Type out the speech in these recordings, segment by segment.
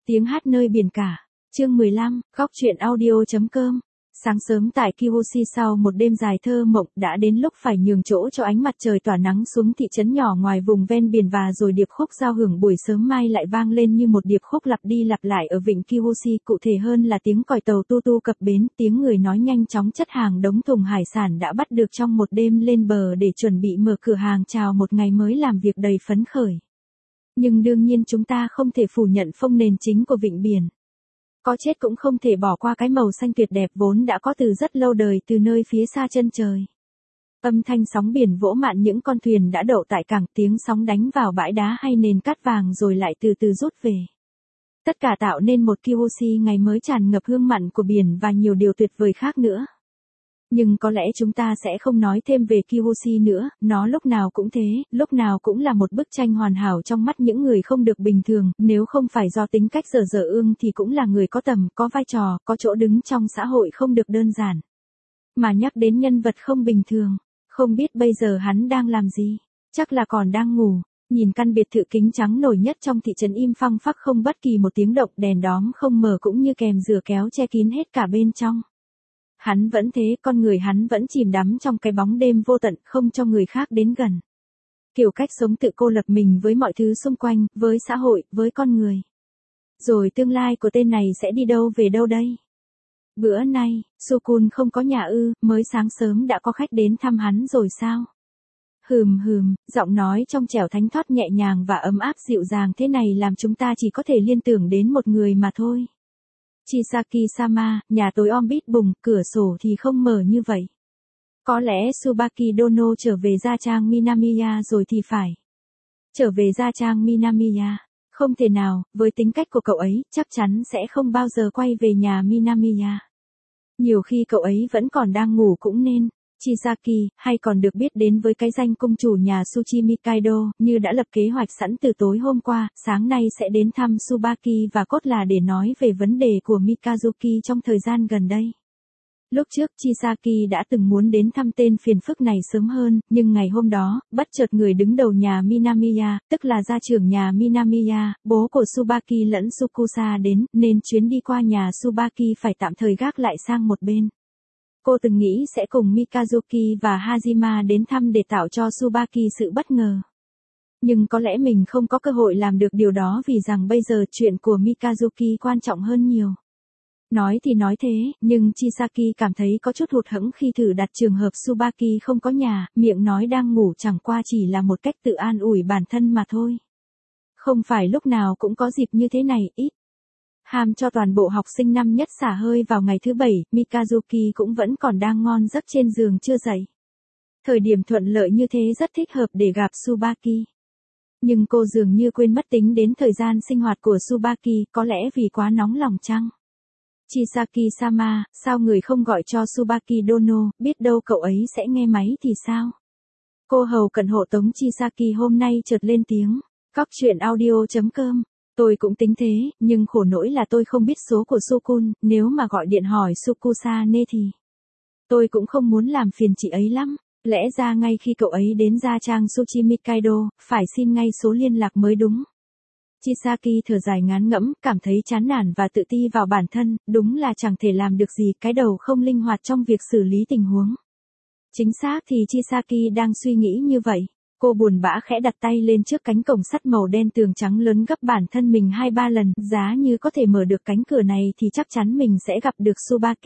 Tiếng hát nơi biển cả. Chương 15, góc truyện audio.com. Sáng sớm tại Kyoshi sau một đêm dài thơ mộng đã đến lúc phải nhường chỗ cho ánh mặt trời tỏa nắng xuống thị trấn nhỏ ngoài vùng ven biển và rồi điệp khúc giao hưởng buổi sớm mai lại vang lên như một điệp khúc lặp đi lặp lại ở vịnh Kyoshi, cụ thể hơn là tiếng còi tàu tu tu cập bến, tiếng người nói nhanh chóng chất hàng đống thùng hải sản đã bắt được trong một đêm lên bờ để chuẩn bị mở cửa hàng chào một ngày mới làm việc đầy phấn khởi. Nhưng đương nhiên chúng ta không thể phủ nhận phông nền chính của vịnh biển. Có chết cũng không thể bỏ qua cái màu xanh tuyệt đẹp vốn đã có từ rất lâu đời từ nơi phía xa chân trời. Âm thanh sóng biển vỗ mạn những con thuyền đã đậu tại cảng, tiếng sóng đánh vào bãi đá hay nền cát vàng rồi lại từ từ rút về. Tất cả tạo nên một Kyoshi ngày mới tràn ngập hương mặn của biển và nhiều điều tuyệt vời khác nữa. Nhưng có lẽ chúng ta sẽ không nói thêm về Kyoshi nữa, nó lúc nào cũng thế, lúc nào cũng là một bức tranh hoàn hảo trong mắt những người không được bình thường, nếu không phải do tính cách dở dở ương thì cũng là người có tầm, có vai trò, có chỗ đứng trong xã hội không được đơn giản. Mà nhắc đến nhân vật không bình thường, không biết bây giờ hắn đang làm gì, chắc là còn đang ngủ. Nhìn căn biệt thự kính trắng nổi nhất trong thị trấn im phăng phắc không bất kỳ một tiếng động, đèn đóm không mờ cũng như kèm dừa kéo che kín hết cả bên trong. Hắn vẫn thế, con người hắn vẫn chìm đắm trong cái bóng đêm vô tận, không cho người khác đến gần. Kiểu cách sống tự cô lập mình với mọi thứ xung quanh, với xã hội, với con người. Rồi tương lai của tên này sẽ đi đâu về đâu đây? Bữa nay, Sukun không có nhà ư, mới sáng sớm đã có khách đến thăm hắn rồi sao? Giọng nói trong trẻo thánh thót nhẹ nhàng và ấm áp dịu dàng thế này làm chúng ta chỉ có thể liên tưởng đến một người mà thôi. Chisaki-sama, nhà tối om bít bùng, cửa sổ thì không mở như vậy. Có lẽ Tsubaki Dono trở về gia trang Minamiya rồi thì phải. Trở về gia trang Minamiya? Không thể nào, với tính cách của cậu ấy, chắc chắn sẽ không bao giờ quay về nhà Minamiya. Nhiều khi cậu ấy vẫn còn đang ngủ cũng nên. Chisaki, hay còn được biết đến với cái danh công chủ nhà Tsuchi Mikaido, như đã lập kế hoạch sẵn từ tối hôm qua, sáng nay sẽ đến thăm Tsubaki và cốt là để nói về vấn đề của Mikazuki trong thời gian gần đây. Lúc trước Chisaki đã từng muốn đến thăm tên phiền phức này sớm hơn, nhưng ngày hôm đó, bất chợt người đứng đầu nhà Minamiya, tức là gia trưởng nhà Minamiya, bố của Tsubaki lẫn Tsukusa đến, nên chuyến đi qua nhà Tsubaki phải tạm thời gác lại sang một bên. Cô từng nghĩ sẽ cùng Mikazuki và Hajima đến thăm để tạo cho Tsubaki sự bất ngờ. Nhưng có lẽ mình không có cơ hội làm được điều đó vì rằng bây giờ chuyện của Mikazuki quan trọng hơn nhiều. Nói thì nói thế, nhưng Chisaki cảm thấy có chút hụt hẫng khi thử đặt trường hợp Tsubaki không có nhà, miệng nói đang ngủ chẳng qua chỉ là một cách tự an ủi bản thân mà thôi. Không phải lúc nào cũng có dịp như thế này, ít. Ham cho toàn bộ học sinh năm nhất xả hơi vào ngày thứ bảy, Mikazuki cũng vẫn còn đang ngon giấc trên giường chưa dậy. Thời điểm thuận lợi như thế rất thích hợp để gặp Tsubaki. Nhưng cô dường như quên mất tính đến thời gian sinh hoạt của Tsubaki, có lẽ vì quá nóng lòng chăng? Chisaki-sama, sao người không gọi cho Tsubaki Dono, biết đâu cậu ấy sẽ nghe máy thì sao? Cô hầu cận hộ tống Chisaki hôm nay chợt lên tiếng. Góc truyện audio.com. Tôi cũng tính thế, nhưng khổ nỗi là tôi không biết số của Sukun, nếu mà gọi điện hỏi Tsukusane thì tôi cũng không muốn làm phiền chị ấy lắm. Lẽ ra ngay khi cậu ấy đến gia trang Tsuchi Mikaido, phải xin ngay số liên lạc mới đúng. Chisaki thở dài ngán ngẫm, cảm thấy chán nản và tự ti vào bản thân, đúng là chẳng thể làm được gì, cái đầu không linh hoạt trong việc xử lý tình huống. Chính xác thì Chisaki đang suy nghĩ như vậy. Cô buồn bã khẽ đặt tay lên trước cánh cổng sắt màu đen tường trắng lớn gấp bản thân mình 2-3 lần, giá như có thể mở được cánh cửa này thì chắc chắn mình sẽ gặp được Tsubaki.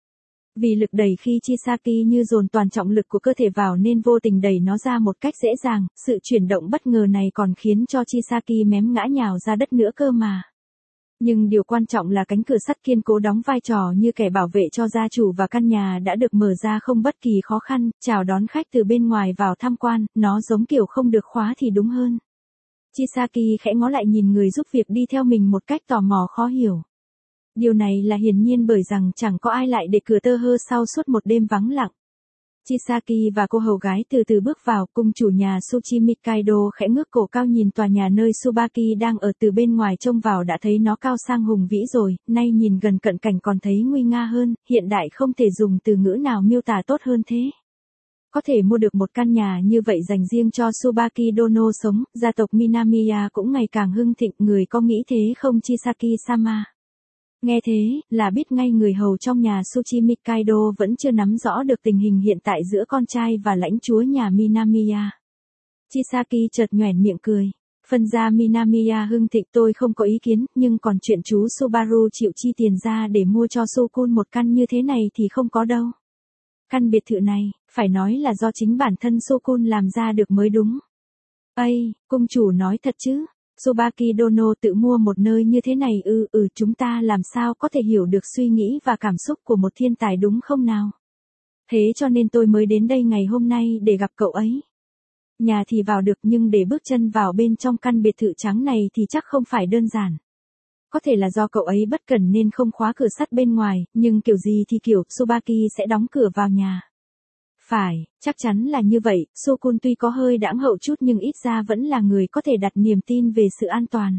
Vì lực đẩy khi Chisaki như dồn toàn trọng lực của cơ thể vào nên vô tình đẩy nó ra một cách dễ dàng, sự chuyển động bất ngờ này còn khiến cho Chisaki mém ngã nhào ra đất nữa cơ mà. Nhưng điều quan trọng là cánh cửa sắt kiên cố đóng vai trò như kẻ bảo vệ cho gia chủ và căn nhà đã được mở ra không bất kỳ khó khăn, chào đón khách từ bên ngoài vào tham quan, nó giống kiểu không được khóa thì đúng hơn. Chisaki khẽ ngó lại nhìn người giúp việc đi theo mình một cách tò mò khó hiểu. Điều này là hiển nhiên bởi rằng chẳng có ai lại để cửa tơ hơ sau suốt một đêm vắng lặng. Chisaki và cô hầu gái từ từ bước vào, cung chủ nhà Tsuchi Mikaido khẽ ngước cổ cao nhìn tòa nhà nơi Tsubaki đang ở, từ bên ngoài trông vào đã thấy nó cao sang hùng vĩ rồi, nay nhìn gần cận cảnh còn thấy nguy nga hơn, hiện đại không thể dùng từ ngữ nào miêu tả tốt hơn thế. Có thể mua được một căn nhà như vậy dành riêng cho Tsubaki Dono sống, gia tộc Minamiya cũng ngày càng hưng thịnh, người có nghĩ thế không Chisaki-sama? Nghe thế, là biết ngay người hầu trong nhà Tsuchi Mikaido vẫn chưa nắm rõ được tình hình hiện tại giữa con trai và lãnh chúa nhà Minamiya. Chisaki chợt nhoẻn miệng cười. Phân gia Minamiya hưng thịnh tôi không có ý kiến, nhưng còn chuyện chú Subaru chịu chi tiền ra để mua cho Sukun một căn như thế này thì không có đâu. Căn biệt thự này, phải nói là do chính bản thân Sukun làm ra được mới đúng. Ây, cung chủ nói thật chứ? Tsubaki Dono tự mua một nơi như thế này chúng ta làm sao có thể hiểu được suy nghĩ và cảm xúc của một thiên tài đúng không nào? Thế cho nên tôi mới đến đây ngày hôm nay để gặp cậu ấy. Nhà thì vào được nhưng để bước chân vào bên trong căn biệt thự trắng này thì chắc không phải đơn giản. Có thể là do cậu ấy bất cẩn nên không khóa cửa sắt bên ngoài, nhưng kiểu gì thì kiểu Tsubaki sẽ đóng cửa vào nhà. Phải, chắc chắn là như vậy, Sukun tuy có hơi đãng hậu chút nhưng ít ra vẫn là người có thể đặt niềm tin về sự an toàn.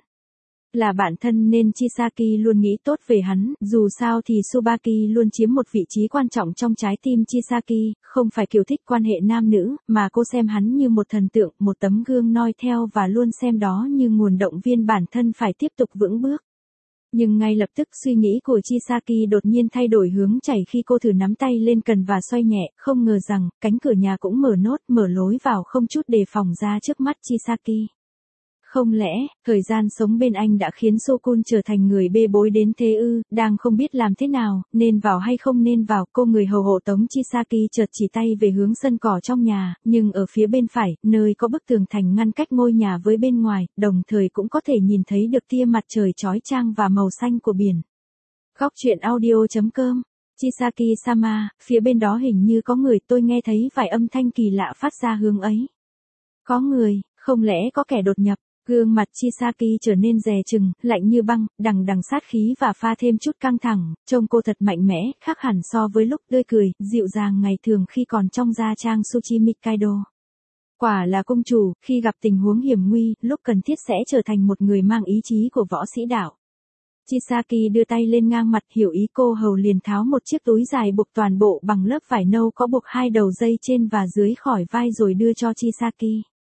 Là bạn thân nên Chisaki luôn nghĩ tốt về hắn, dù sao thì Tsubaki luôn chiếm một vị trí quan trọng trong trái tim Chisaki, không phải kiểu thích quan hệ nam nữ, mà cô xem hắn như một thần tượng, một tấm gương noi theo và luôn xem đó như nguồn động viên bản thân phải tiếp tục vững bước. Nhưng ngay lập tức suy nghĩ của Chisaki đột nhiên thay đổi hướng chảy khi cô thử nắm tay lên cần và xoay nhẹ, không ngờ rằng, cánh cửa nhà cũng mở lối vào không chút đề phòng ra trước mắt Chisaki. Không lẽ, thời gian sống bên anh đã khiến Sukun trở thành người bê bối đến thế ư, đang không biết làm thế nào, nên vào hay không nên vào, cô người hầu hộ tống Chisaki chợt chỉ tay về hướng sân cỏ trong nhà, nhưng ở phía bên phải, nơi có bức tường thành ngăn cách ngôi nhà với bên ngoài, đồng thời cũng có thể nhìn thấy được tia mặt trời chói chang và màu xanh của biển. Góc truyện audio.com. Chisaki-sama, phía bên đó hình như có người, tôi nghe thấy vài âm thanh kỳ lạ phát ra hướng ấy. Có người, không lẽ có kẻ đột nhập? Gương mặt Chisaki trở nên dè chừng, lạnh như băng, đằng sát khí và pha thêm chút căng thẳng, trông cô thật mạnh mẽ, khác hẳn so với lúc tươi cười, dịu dàng ngày thường khi còn trong gia trang Tsuchi Mikaido. Quả là công chủ, khi gặp tình huống hiểm nguy, lúc cần thiết sẽ trở thành một người mang ý chí của võ sĩ đạo. Chisaki đưa tay lên ngang mặt, hiểu ý cô hầu liền tháo một chiếc túi dài buộc toàn bộ bằng lớp vải nâu có buộc 2 đầu dây trên và dưới khỏi vai rồi đưa cho Chisaki.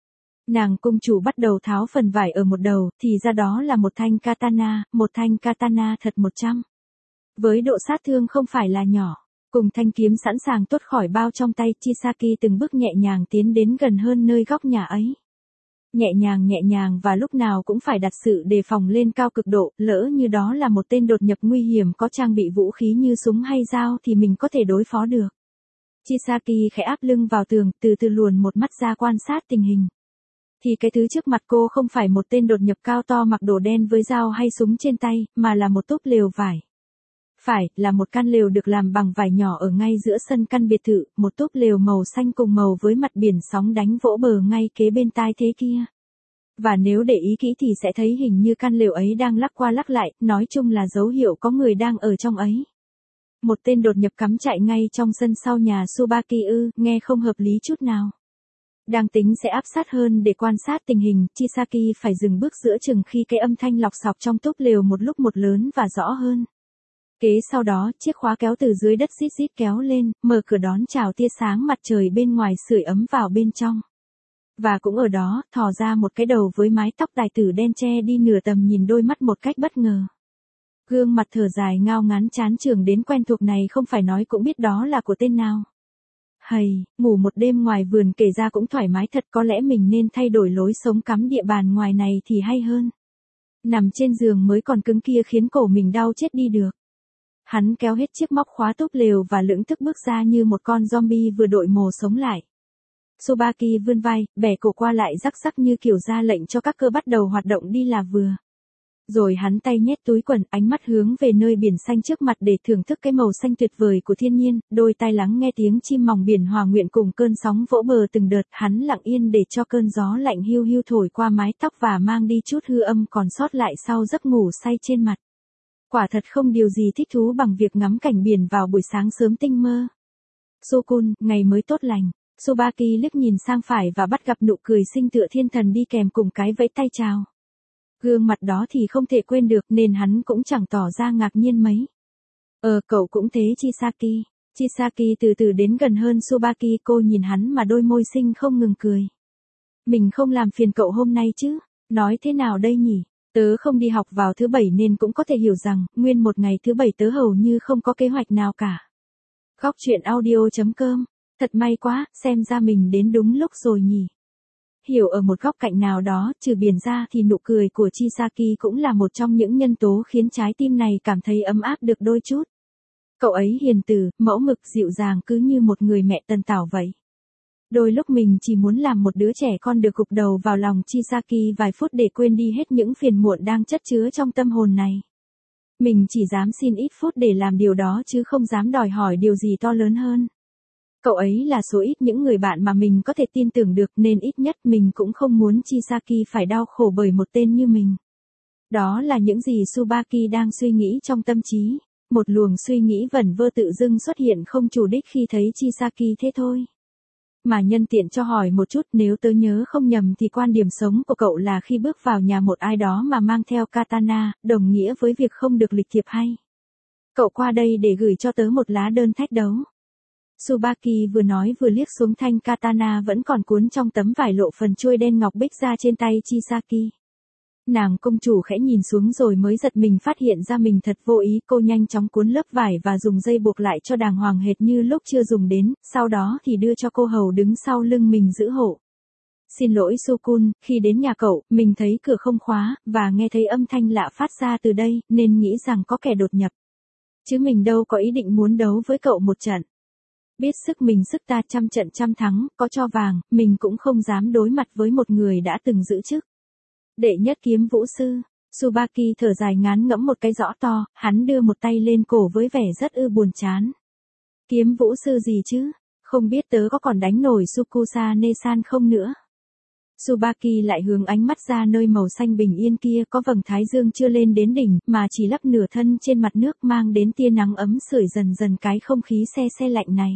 Nàng công chủ bắt đầu tháo phần vải ở một đầu, thì ra đó là một thanh katana thật 100. Với độ sát thương không phải là nhỏ, cùng thanh kiếm sẵn sàng tuốt khỏi bao trong tay, Chisaki từng bước nhẹ nhàng tiến đến gần hơn nơi góc nhà ấy. Nhẹ nhàng và lúc nào cũng phải đặt sự đề phòng lên cao cực độ, lỡ như đó là một tên đột nhập nguy hiểm có trang bị vũ khí như súng hay dao thì mình có thể đối phó được. Chisaki khẽ áp lưng vào tường, từ từ luồn một mắt ra quan sát tình hình. Thì cái thứ trước mặt cô không phải một tên đột nhập cao to mặc đồ đen với dao hay súng trên tay, mà là một túp lều vải. Phải, là một căn lều được làm bằng vải nhỏ ở ngay giữa sân căn biệt thự, một túp lều màu xanh cùng màu với mặt biển sóng đánh vỗ bờ ngay kế bên tai thế kia. Và nếu để ý kỹ thì sẽ thấy hình như căn lều ấy đang lắc qua lắc lại, nói chung là dấu hiệu có người đang ở trong ấy. Một tên đột nhập cắm trại ngay trong sân sau nhà Tsubaki nghe không hợp lý chút nào. Đang tính sẽ áp sát hơn để quan sát tình hình, Chisaki phải dừng bước giữa chừng khi cái âm thanh lọc sọc trong túp lều một lúc một lớn và rõ hơn. Kế sau đó, chiếc khóa kéo từ dưới đất rít kéo lên, mở cửa đón chào tia sáng mặt trời bên ngoài sưởi ấm vào bên trong. Và cũng ở đó, thò ra một cái đầu với mái tóc tài tử đen che đi nửa tầm nhìn đôi mắt một cách bất ngờ. Gương mặt thở dài ngao ngán chán chường đến quen thuộc này không phải nói cũng biết đó là của tên nào. Hầy, ngủ một đêm ngoài vườn kể ra cũng thoải mái thật, có lẽ mình nên thay đổi lối sống cắm địa bàn ngoài này thì hay hơn. Nằm trên giường mới còn cứng kia khiến cổ mình đau chết đi được. Hắn kéo hết chiếc móc khóa túp lều và lững thững bước ra như một con zombie vừa đội mồ sống lại. Tsubaki vươn vai, bẻ cổ qua lại rắc rắc như kiểu ra lệnh cho các cơ bắt đầu hoạt động đi là vừa. Rồi hắn tay nhét túi quần, ánh mắt hướng về nơi biển xanh trước mặt để thưởng thức cái màu xanh tuyệt vời của thiên nhiên, đôi tai lắng nghe tiếng chim mòng biển hòa nguyện cùng cơn sóng vỗ bờ từng đợt, hắn lặng yên để cho cơn gió lạnh hiu hiu thổi qua mái tóc và mang đi chút hư âm còn sót lại sau giấc ngủ say trên mặt. Quả thật không điều gì thích thú bằng việc ngắm cảnh biển vào buổi sáng sớm tinh mơ. Sukun, ngày mới tốt lành. Tsubaki liếc nhìn sang phải và bắt gặp nụ cười xinh tựa thiên thần đi kèm cùng cái vẫy tay chào. Gương mặt đó thì không thể quên được nên hắn cũng chẳng tỏ ra ngạc nhiên mấy. Cậu cũng thế Chisaki. Chisaki từ từ đến gần hơn Tsubaki, cô nhìn hắn mà đôi môi xinh không ngừng cười. Mình không làm phiền cậu hôm nay chứ, nói thế nào đây nhỉ? Tớ không đi học vào thứ bảy nên cũng có thể hiểu rằng, nguyên một ngày thứ bảy tớ hầu như không có kế hoạch nào cả. Góc truyện audio.com, thật may quá, xem ra mình đến đúng lúc rồi nhỉ. Hiểu ở một góc cạnh nào đó, trừ biển ra thì nụ cười của Chisaki cũng là một trong những nhân tố khiến trái tim này cảm thấy ấm áp được đôi chút. Cậu ấy hiền từ, mẫu mực dịu dàng cứ như một người mẹ tân tảo vậy. Đôi lúc mình chỉ muốn làm một đứa trẻ con được gục đầu vào lòng Chisaki vài phút để quên đi hết những phiền muộn đang chất chứa trong tâm hồn này. Mình chỉ dám xin ít phút để làm điều đó chứ không dám đòi hỏi điều gì to lớn hơn. Cậu ấy là số ít những người bạn mà mình có thể tin tưởng được nên ít nhất mình cũng không muốn Chisaki phải đau khổ bởi một tên như mình. Đó là những gì Tsubaki đang suy nghĩ trong tâm trí. Một luồng suy nghĩ vẩn vơ tự dưng xuất hiện không chủ đích khi thấy Chisaki thế thôi. Mà nhân tiện cho hỏi một chút, nếu tớ nhớ không nhầm thì quan điểm sống của cậu là khi bước vào nhà một ai đó mà mang theo katana, đồng nghĩa với việc không được lịch thiệp hay. Cậu qua đây để gửi cho tớ một lá đơn thách đấu. Tsubaki vừa nói vừa liếc xuống thanh katana vẫn còn cuốn trong tấm vải lộ phần chuôi đen ngọc bích ra trên tay Chisaki. Nàng công chủ khẽ nhìn xuống rồi mới giật mình phát hiện ra mình thật vô ý, cô nhanh chóng cuốn lớp vải và dùng dây buộc lại cho đàng hoàng hệt như lúc chưa dùng đến, sau đó thì đưa cho cô hầu đứng sau lưng mình giữ hộ. Xin lỗi Sukun, khi đến nhà cậu, mình thấy cửa không khóa, và nghe thấy âm thanh lạ phát ra từ đây, nên nghĩ rằng có kẻ đột nhập. Chứ mình đâu có ý định muốn đấu với cậu một trận. Biết sức mình sức ta, trăm trận trăm thắng, có cho vàng, mình cũng không dám đối mặt với một người đã từng giữ chức đệ nhất kiếm vũ sư. Tsubaki thở dài ngán ngẫm một cái rõ to, hắn đưa một tay lên cổ với vẻ rất buồn chán. Kiếm vũ sư gì chứ? Không biết tớ có còn đánh nổi Sukusa Nesan không nữa? Tsubaki lại hướng ánh mắt ra nơi màu xanh bình yên kia, có vầng thái dương chưa lên đến đỉnh, mà chỉ lấp nửa thân trên mặt nước, mang đến tia nắng ấm sưởi dần dần cái không khí se se lạnh này.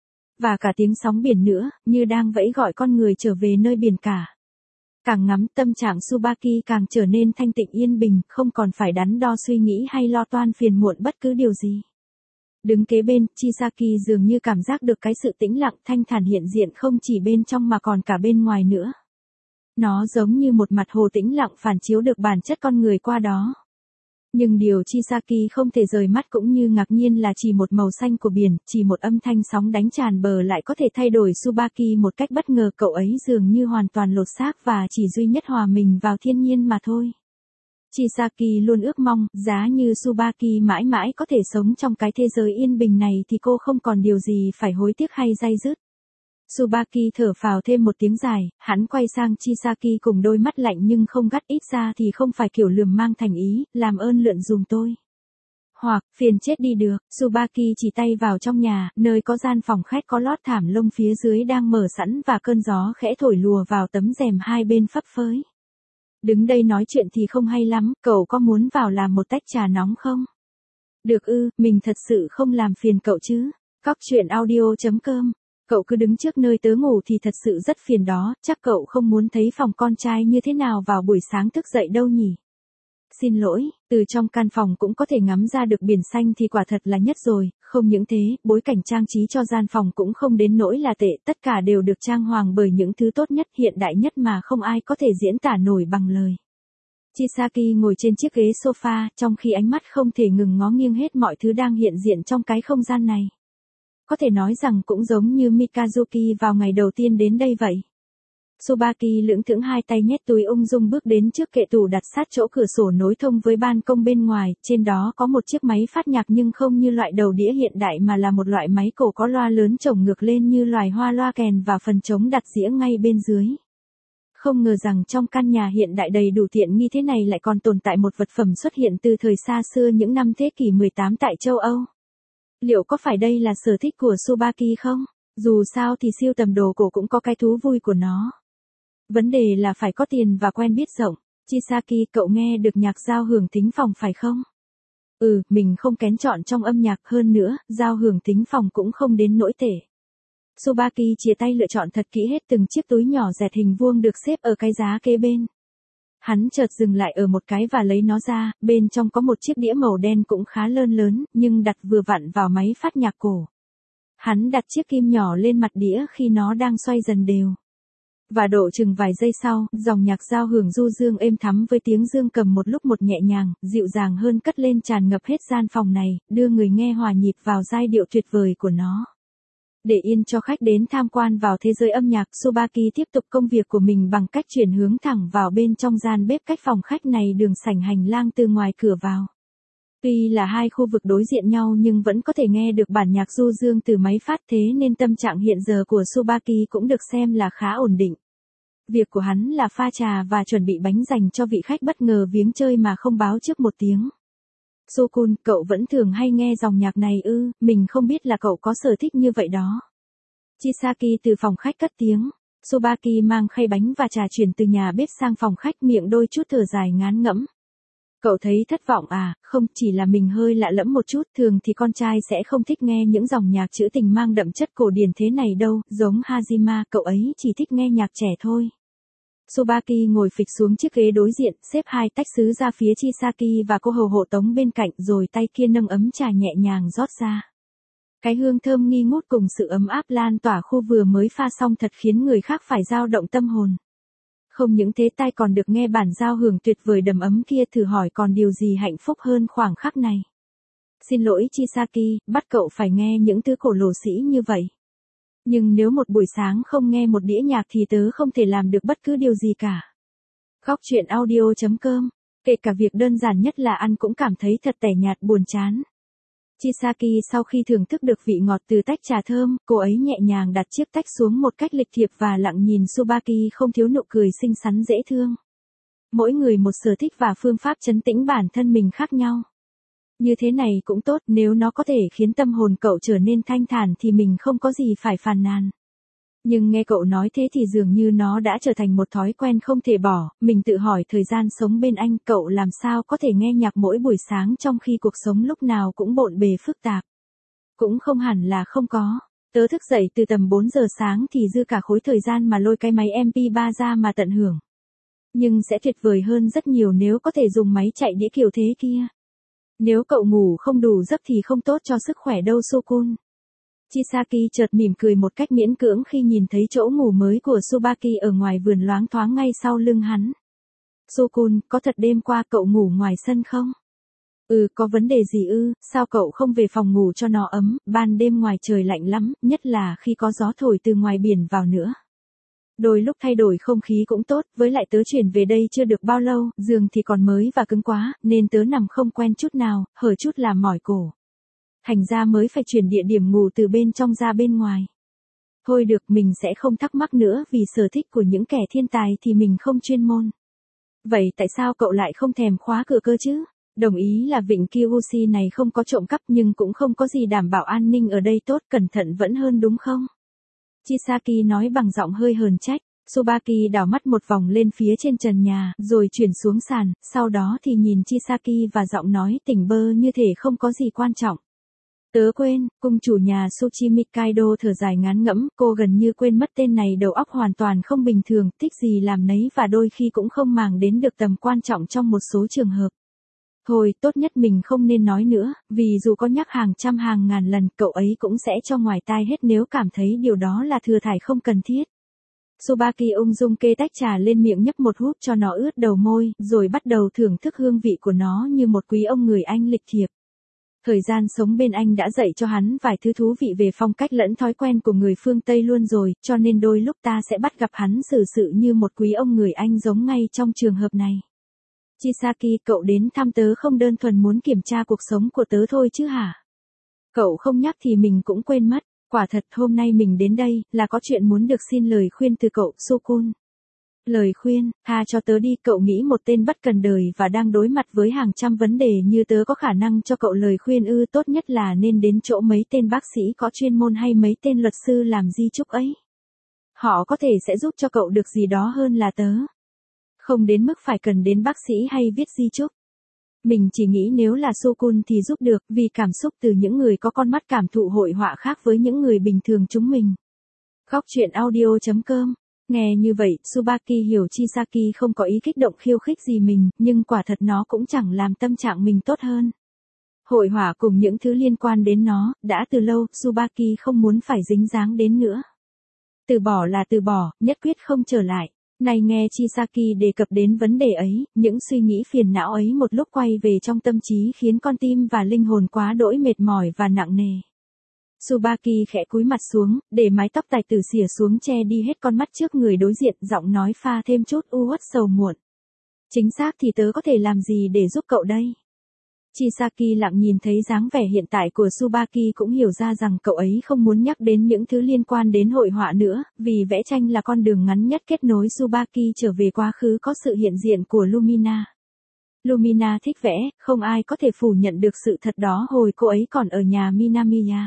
Và cả tiếng sóng biển nữa, như đang vẫy gọi con người trở về nơi biển cả. Càng ngắm, tâm trạng Tsubaki càng trở nên thanh tịnh yên bình, không còn phải đắn đo suy nghĩ hay lo toan phiền muộn bất cứ điều gì. Đứng kế bên, Chisaki dường như cảm giác được cái sự tĩnh lặng thanh thản hiện diện không chỉ bên trong mà còn cả bên ngoài nữa. Nó giống như một mặt hồ tĩnh lặng phản chiếu được bản chất con người qua đó. Nhưng điều Chisaki không thể rời mắt cũng như ngạc nhiên là chỉ một màu xanh của biển, chỉ một âm thanh sóng đánh tràn bờ lại có thể thay đổi Tsubaki một cách bất ngờ. Cậu ấy dường như hoàn toàn lột xác và chỉ duy nhất hòa mình vào thiên nhiên mà thôi. Chisaki luôn ước mong, giá như Tsubaki mãi mãi có thể sống trong cái thế giới yên bình này thì cô không còn điều gì phải hối tiếc hay day dứt. Tsubaki thở phào thêm một tiếng dài, hắn quay sang Chisaki cùng đôi mắt lạnh nhưng không gắt, ít ra thì không phải kiểu lườm mang thành ý, làm ơn lượn dùm tôi. Hoặc, phiền chết đi được, Tsubaki chỉ tay vào trong nhà, nơi có gian phòng khách có lót thảm lông phía dưới đang mở sẵn và cơn gió khẽ thổi lùa vào tấm rèm hai bên phấp phới. Đứng đây nói chuyện thì không hay lắm, cậu có muốn vào làm một tách trà nóng không? Được mình thật sự không làm phiền cậu chứ. Góc truyện audio.com. Cậu cứ đứng trước nơi tớ ngủ thì thật sự rất phiền đó, chắc cậu không muốn thấy phòng con trai như thế nào vào buổi sáng thức dậy đâu nhỉ? Xin lỗi, từ trong căn phòng cũng có thể ngắm ra được biển xanh thì quả thật là nhất rồi, không những thế, bối cảnh trang trí cho gian phòng cũng không đến nỗi là tệ, tất cả đều được trang hoàng bởi những thứ tốt nhất, hiện đại nhất mà không ai có thể diễn tả nổi bằng lời. Chisaki ngồi trên chiếc ghế sofa, trong khi ánh mắt không thể ngừng ngó nghiêng hết mọi thứ đang hiện diện trong cái không gian này. Có thể nói rằng cũng giống như Mikazuki vào ngày đầu tiên đến đây vậy. Tsubaki lững thững hai tay nhét túi ung dung bước đến trước kệ tủ đặt sát chỗ cửa sổ nối thông với ban công bên ngoài, trên đó có một chiếc máy phát nhạc nhưng không như loại đầu đĩa hiện đại mà là một loại máy cổ có loa lớn chồng ngược lên như loài hoa loa kèn và phần trống đặt dĩa ngay bên dưới. Không ngờ rằng trong căn nhà hiện đại đầy đủ tiện nghi thế này lại còn tồn tại một vật phẩm xuất hiện từ thời xa xưa những năm thế kỷ 18 tại châu Âu. Liệu có phải đây là sở thích của Tsubaki không? Dù sao thì siêu tầm đồ cổ cũng có cái thú vui của nó. Vấn đề là phải có tiền và quen biết rộng. Chisaki, cậu nghe được nhạc giao hưởng thính phòng phải không? Mình không kén chọn trong âm nhạc, hơn nữa, giao hưởng thính phòng cũng không đến nỗi tệ. Tsubaki chia tay lựa chọn thật kỹ hết từng chiếc túi nhỏ dẹt hình vuông được xếp ở cái giá kế bên. Hắn chợt dừng lại ở một cái và lấy nó ra, bên trong có một chiếc đĩa màu đen cũng khá lớn, nhưng đặt vừa vặn vào máy phát nhạc cổ. Hắn đặt chiếc kim nhỏ lên mặt đĩa khi nó đang xoay dần đều. Và độ chừng vài giây sau, dòng nhạc giao hưởng du dương êm thắm với tiếng dương cầm một lúc một nhẹ nhàng, dịu dàng hơn cất lên tràn ngập hết gian phòng này, đưa người nghe hòa nhịp vào giai điệu tuyệt vời của nó. Để yên cho khách đến tham quan vào thế giới âm nhạc, Tsubaki tiếp tục công việc của mình bằng cách chuyển hướng thẳng vào bên trong gian bếp cách phòng khách này đường sảnh hành lang từ ngoài cửa vào. Tuy là hai khu vực đối diện nhau nhưng vẫn có thể nghe được bản nhạc du dương từ máy phát thế nên tâm trạng hiện giờ của Tsubaki cũng được xem là khá ổn định. Việc của hắn là pha trà và chuẩn bị bánh dành cho vị khách bất ngờ viếng chơi mà không báo trước một tiếng. Sukun, cậu vẫn thường hay nghe dòng nhạc này ư? Mình không biết là cậu có sở thích như vậy đó. Chisaki từ phòng khách cất tiếng. Tsubaki mang khay bánh và trà chuyển từ nhà bếp sang phòng khách, miệng đôi chút thở dài ngán ngẫm. Cậu thấy thất vọng à? Không, chỉ là mình hơi lạ lẫm một chút, thường thì con trai sẽ không thích nghe những dòng nhạc trữ tình mang đậm chất cổ điển thế này đâu, giống Hajima, cậu ấy chỉ thích nghe nhạc trẻ thôi. Tsubaki ngồi phịch xuống chiếc ghế đối diện, xếp hai tách sứ ra phía Chisaki và cô hầu hộ tống bên cạnh, rồi tay kia nâng ấm trà nhẹ nhàng rót ra. Cái hương thơm nghi ngút cùng sự ấm áp lan tỏa khu vừa mới pha xong thật khiến người khác phải dao động tâm hồn. Không những thế, tai còn được nghe bản giao hưởng tuyệt vời đầm ấm kia, thử hỏi còn điều gì hạnh phúc hơn khoảng khắc này. Xin lỗi Chisaki, bắt cậu phải nghe những thứ cổ lồ sĩ như vậy. Nhưng nếu một buổi sáng không nghe một đĩa nhạc thì tớ không thể làm được bất cứ điều gì cả. Góc truyện audio.com. Kể cả việc đơn giản nhất là ăn cũng cảm thấy thật tẻ nhạt buồn chán. Chisaki sau khi thưởng thức được vị ngọt từ tách trà thơm, cô ấy nhẹ nhàng đặt chiếc tách xuống một cách lịch thiệp và lặng nhìn Tsubaki không thiếu nụ cười xinh xắn dễ thương. Mỗi người một sở thích và phương pháp trấn tĩnh bản thân mình khác nhau. Như thế này cũng tốt, nếu nó có thể khiến tâm hồn cậu trở nên thanh thản thì mình không có gì phải phàn nàn. Nhưng nghe cậu nói thế thì dường như nó đã trở thành một thói quen không thể bỏ, mình tự hỏi thời gian sống bên anh cậu làm sao có thể nghe nhạc mỗi buổi sáng trong khi cuộc sống lúc nào cũng bộn bề phức tạp. Cũng không hẳn là không có. Tớ thức dậy từ tầm 4 giờ sáng thì dư cả khối thời gian mà lôi cái máy MP3 ra mà tận hưởng. Nhưng sẽ tuyệt vời hơn rất nhiều nếu có thể dùng máy chạy đĩa kiểu thế kia. Nếu cậu ngủ không đủ giấc thì không tốt cho sức khỏe đâu Sukun. Chisaki chợt mỉm cười một cách miễn cưỡng khi nhìn thấy chỗ ngủ mới của Tsubaki ở ngoài vườn loáng thoáng ngay sau lưng hắn. Sukun, có thật đêm qua cậu ngủ ngoài sân không? Ừ, có vấn đề gì ư? Sao cậu không về phòng ngủ cho nó ấm, ban đêm ngoài trời lạnh lắm, nhất là khi có gió thổi từ ngoài biển vào nữa. Đôi lúc thay đổi không khí cũng tốt, với lại tớ chuyển về đây chưa được bao lâu, giường thì còn mới và cứng quá, nên tớ nằm không quen chút nào, hở chút là mỏi cổ. Thành ra mới phải chuyển địa điểm ngủ từ bên trong ra bên ngoài. Thôi được, mình sẽ không thắc mắc nữa, vì sở thích của những kẻ thiên tài thì mình không chuyên môn. Vậy tại sao cậu lại không thèm khóa cửa cơ chứ? Đồng ý là vịnh Kyushu này không có trộm cắp nhưng cũng không có gì đảm bảo an ninh ở đây tốt, cẩn thận vẫn hơn đúng không? Chisaki nói bằng giọng hơi hờn trách. Tsubaki đảo mắt một vòng lên phía trên trần nhà, rồi chuyển xuống sàn, sau đó thì nhìn Chisaki và giọng nói tỉnh bơ như thể không có gì quan trọng. Tớ quên, cung chủ nhà Tsuchimi Kaido thở dài ngán ngẫm, cô gần như quên mất tên này, đầu óc hoàn toàn không bình thường, thích gì làm nấy và đôi khi cũng không màng đến được tầm quan trọng trong một số trường hợp. Thôi, tốt nhất mình không nên nói nữa, vì dù có nhắc hàng trăm hàng ngàn lần, cậu ấy cũng sẽ cho ngoài tai hết nếu cảm thấy điều đó là thừa thải không cần thiết. Tsubaki ung dung kê tách trà lên miệng nhấp một húp cho nó ướt đầu môi, rồi bắt đầu thưởng thức hương vị của nó như một quý ông người Anh lịch thiệp. Thời gian sống bên anh đã dạy cho hắn vài thứ thú vị về phong cách lẫn thói quen của người phương Tây luôn rồi, cho nên đôi lúc ta sẽ bắt gặp hắn xử sự như một quý ông người Anh giống ngay trong trường hợp này. Chisaki, cậu đến thăm tớ không đơn thuần muốn kiểm tra cuộc sống của tớ thôi chứ hả? Cậu không nhắc thì mình cũng quên mất, quả thật hôm nay mình đến đây là có chuyện muốn được xin lời khuyên từ cậu, Sukun. Lời khuyên, tha cho tớ đi, cậu nghĩ một tên bất cần đời và đang đối mặt với hàng trăm vấn đề như tớ có khả năng cho cậu lời khuyên ư? Tốt nhất là nên đến chỗ mấy tên bác sĩ có chuyên môn hay mấy tên luật sư làm di chúc ấy. Họ có thể sẽ giúp cho cậu được gì đó hơn là tớ. Không đến mức phải cần đến bác sĩ hay viết di chúc. Mình chỉ nghĩ nếu là Sukun thì giúp được, vì cảm xúc từ những người có con mắt cảm thụ hội họa khác với những người bình thường chúng mình. Góc truyện audio.com. Nghe như vậy, Tsubaki hiểu Chisaki không có ý kích động khiêu khích gì mình, nhưng quả thật nó cũng chẳng làm tâm trạng mình tốt hơn. Hội họa cùng những thứ liên quan đến nó, đã từ lâu, Tsubaki không muốn phải dính dáng đến nữa. Từ bỏ là từ bỏ, nhất quyết không trở lại. Này nghe Chisaki đề cập đến vấn đề ấy, những suy nghĩ phiền não ấy một lúc quay về trong tâm trí khiến con tim và linh hồn quá đỗi mệt mỏi và nặng nề. Tsubaki khẽ cúi mặt xuống, để mái tóc tài tử xỉa xuống che đi hết con mắt trước người đối diện, giọng nói pha thêm chút u uất sầu muộn. Chính xác thì tớ có thể làm gì để giúp cậu đây? Chisaki lặng nhìn thấy dáng vẻ hiện tại của Tsubaki cũng hiểu ra rằng cậu ấy không muốn nhắc đến những thứ liên quan đến hội họa nữa, vì vẽ tranh là con đường ngắn nhất kết nối Tsubaki trở về quá khứ có sự hiện diện của Lumina. Lumina thích vẽ, không ai có thể phủ nhận được sự thật đó hồi cô ấy còn ở nhà Minamiya.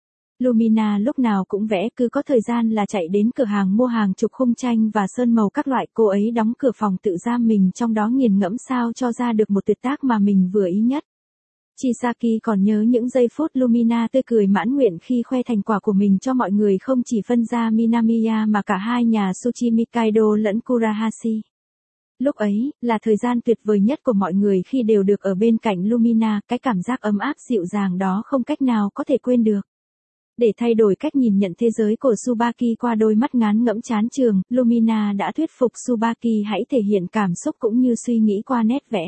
Lumina lúc nào cũng vẽ, cứ có thời gian là chạy đến cửa hàng mua hàng chục khung tranh và sơn màu các loại. Cô ấy đóng cửa phòng tự giam mình trong đó nghiền ngẫm sao cho ra được một tuyệt tác mà mình vừa ý nhất. Chisaki còn nhớ những giây phút Lumina tươi cười mãn nguyện khi khoe thành quả của mình cho mọi người, không chỉ phân ra Minamiya mà cả hai nhà Tsuchimi Kaido lẫn Kurahashi. Lúc ấy, là thời gian tuyệt vời nhất của mọi người khi đều được ở bên cạnh Lumina, cái cảm giác ấm áp dịu dàng đó không cách nào có thể quên được. Để thay đổi cách nhìn nhận thế giới của Tsubaki qua đôi mắt ngán ngẩm chán chường, Lumina đã thuyết phục Tsubaki hãy thể hiện cảm xúc cũng như suy nghĩ qua nét vẽ.